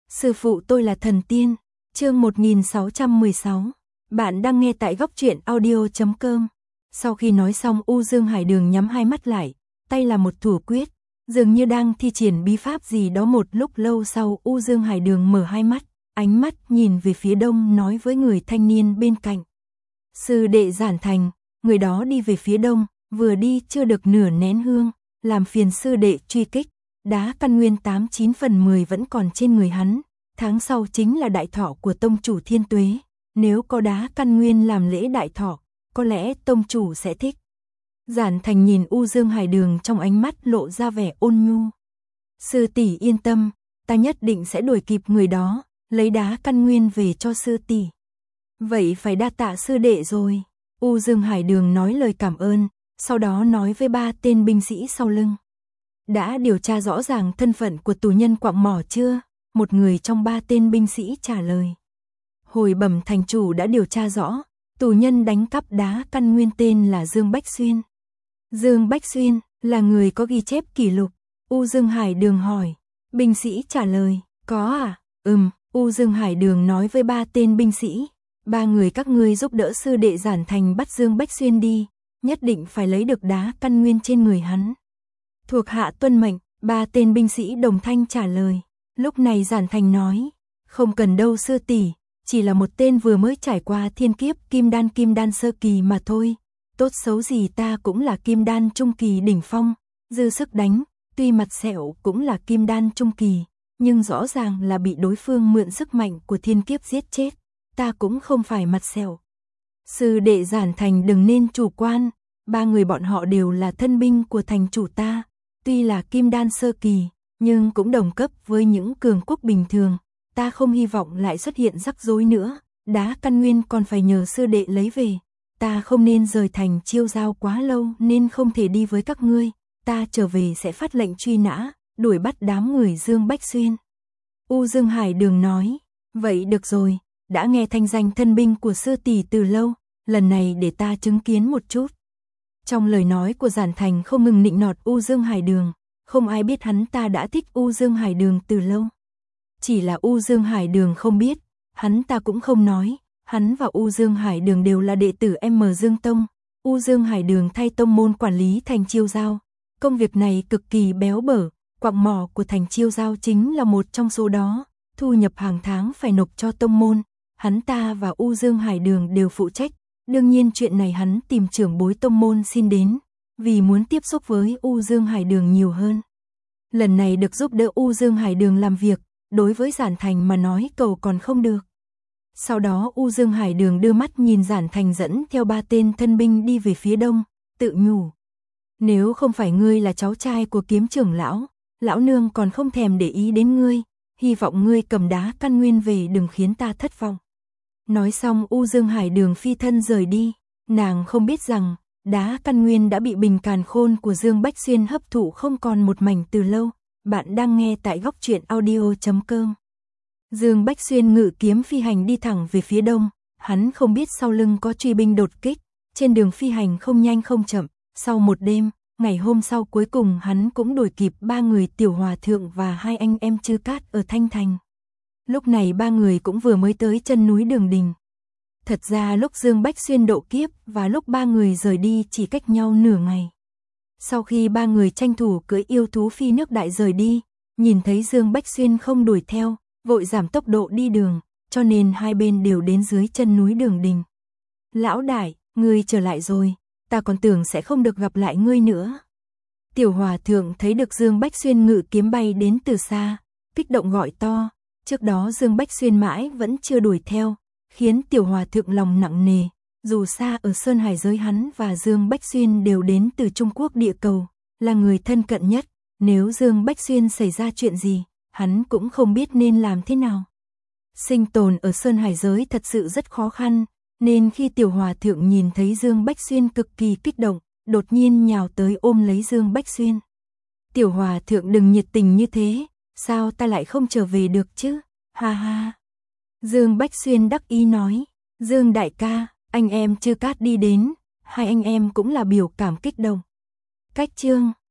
Sư phụ tôi là thần tiên. Chương 1616. Bạn đang nghe tại góc truyện audio.com. Sau khi nói xong, U Dương Hải Đường nhắm hai mắt lại, tay là một thủ quyết, dường như đang thi triển bí pháp gì đó. Một lúc lâu sau, U Dương Hải Đường mở hai mắt, ánh mắt nhìn về phía đông, nói với người thanh niên bên cạnh. Sư đệ Giản Thành. Người đó đi về phía đông, vừa đi chưa được nửa nén hương, làm phiền sư đệ truy kích. Đá căn nguyên 89 phần 10 vẫn còn trên người hắn. Tháng sau chính là đại thọ của tông chủ Thiên Tuế. Nếu có đá căn nguyên làm lễ đại thọ, có lẽ tông chủ sẽ thích. Giản Thành nhìn U Dương Hải Đường, trong ánh mắt lộ ra vẻ ôn nhu. Sư tỷ yên tâm, ta nhất định sẽ đuổi kịp người đó, lấy đá căn nguyên về cho sư tỷ. Vậy phải đa tạ sư đệ rồi. U Dương Hải Đường nói lời cảm ơn, sau đó nói với ba tên binh sĩ sau lưng. Đã điều tra rõ ràng thân phận của tù nhân quặng mỏ chưa? Một người trong ba tên binh sĩ trả lời. Hồi bẩm thành chủ đã điều tra rõ, tù nhân đánh cắp đá căn nguyên tên là Dương Bách Xuyên. Dương Bách Xuyên là người có ghi chép kỷ lục. U Dương Hải Đường hỏi. Binh sĩ trả lời, có à? U Dương Hải Đường nói với ba tên binh sĩ. Ba người các ngươi giúp đỡ sư đệ Giản Thành bắt Dương Bách Xuyên đi, nhất định phải lấy được đá căn nguyên trên người hắn. Thuộc hạ tuân mệnh. Ba tên binh sĩ đồng thanh trả lời. Lúc này Giản Thành nói, không cần đâu sư tỷ, chỉ là một tên vừa mới trải qua thiên kiếp kim đan sơ kỳ mà thôi. Tốt xấu gì ta cũng là kim đan trung kỳ đỉnh phong, dư sức đánh, tuy mặt sẹo cũng là kim đan trung kỳ, nhưng rõ ràng là bị đối phương mượn sức mạnh của thiên kiếp giết chết. Ta cũng không phải mặt sẹo. Sư đệ Giản Thành đừng nên chủ quan, ba người bọn họ đều là thân binh của thành chủ ta, tuy là kim đan sơ kỳ, nhưng cũng đồng cấp với những cường quốc bình thường. Ta không hy vọng lại xuất hiện rắc rối nữa, đá căn nguyên còn phải nhờ sư đệ lấy về. Ta không nên rời thành Chiêu Giao quá lâu nên không thể đi với các ngươi. Ta trở về sẽ phát lệnh truy nã, đuổi bắt đám người Dương Bách Xuyên. U Dương Hải Đường nói, vậy được rồi, đã nghe thanh danh thân binh của sư tỷ từ lâu, lần này để ta chứng kiến một chút. Trong lời nói của Giản Thành không ngừng nịnh nọt U Dương Hải Đường, không ai biết hắn ta đã thích U Dương Hải Đường từ lâu. Chỉ là U Dương Hải Đường không biết, hắn ta cũng không nói, hắn và U Dương Hải Đường đều là đệ tử M Dương Tông. U Dương Hải Đường thay tông môn quản lý thành Chiêu Giao. Công việc này cực kỳ béo bở, quặng mỏ của thành Chiêu Giao chính là một trong số đó, thu nhập hàng tháng phải nộp cho tông môn. Hắn ta và U Dương Hải Đường đều phụ trách, đương nhiên chuyện này hắn tìm trưởng bối tông môn xin đến, vì muốn tiếp xúc với U Dương Hải Đường nhiều hơn. Lần này được giúp đỡ U Dương Hải Đường làm việc, đối với Giản Thành mà nói cầu còn không được. Sau đó U Dương Hải Đường đưa mắt nhìn Giản Thành dẫn theo ba tên thân binh đi về phía đông, tự nhủ. Nếu không phải ngươi là cháu trai của kiếm trưởng lão, lão nương còn không thèm để ý đến ngươi, hy vọng ngươi cầm đá căn nguyên về đừng khiến ta thất vọng. Nói xong U Dương Hải Đường phi thân rời đi, nàng không biết rằng, đá căn nguyên đã bị bình càn khôn của Dương Bách Xuyên hấp thụ không còn một mảnh từ lâu. Bạn đang nghe tại góc truyện audio.com. Dương Bách Xuyên ngự kiếm phi hành đi thẳng về phía đông, hắn không biết sau lưng có truy binh đột kích, trên đường phi hành không nhanh không chậm, sau một đêm, ngày hôm sau cuối cùng hắn cũng đuổi kịp ba người Tiểu Hòa Thượng và hai anh em Trư Cát ở Thanh Thành. Lúc này ba người cũng vừa mới tới chân núi Đường Đình. Thật ra lúc Dương Bách Xuyên độ kiếp và lúc ba người rời đi chỉ cách nhau nửa ngày. Sau khi ba người tranh thủ cưỡi yêu thú phi nước đại rời đi, nhìn thấy Dương Bách Xuyên không đuổi theo, vội giảm tốc độ đi đường, cho nên hai bên đều đến dưới chân núi Đường Đình. Lão đại, ngươi trở lại rồi, ta còn tưởng sẽ không được gặp lại ngươi nữa. Tiểu Hòa Thượng thấy được Dương Bách Xuyên ngự kiếm bay đến từ xa, kích động gọi to. Trước đó Dương Bách Xuyên mãi vẫn chưa đuổi theo, khiến Tiểu Hòa Thượng lòng nặng nề. Dù xa ở Sơn Hải giới hắn và Dương Bách Xuyên đều đến từ Trung Quốc địa cầu, là người thân cận nhất. Nếu Dương Bách Xuyên xảy ra chuyện gì, hắn cũng không biết nên làm thế nào. Sinh tồn ở Sơn Hải giới thật sự rất khó khăn, nên khi Tiểu Hòa Thượng nhìn thấy Dương Bách Xuyên cực kỳ kích động, đột nhiên nhào tới ôm lấy Dương Bách Xuyên. Tiểu Hòa Thượng đừng nhiệt tình như thế, sao ta lại không trở về được chứ? Ha ha. Dương Bách Xuyên đắc ý nói, Dương đại ca, anh em Trư Cát đi đến, hai anh em cũng là biểu cảm kích động. Cách chương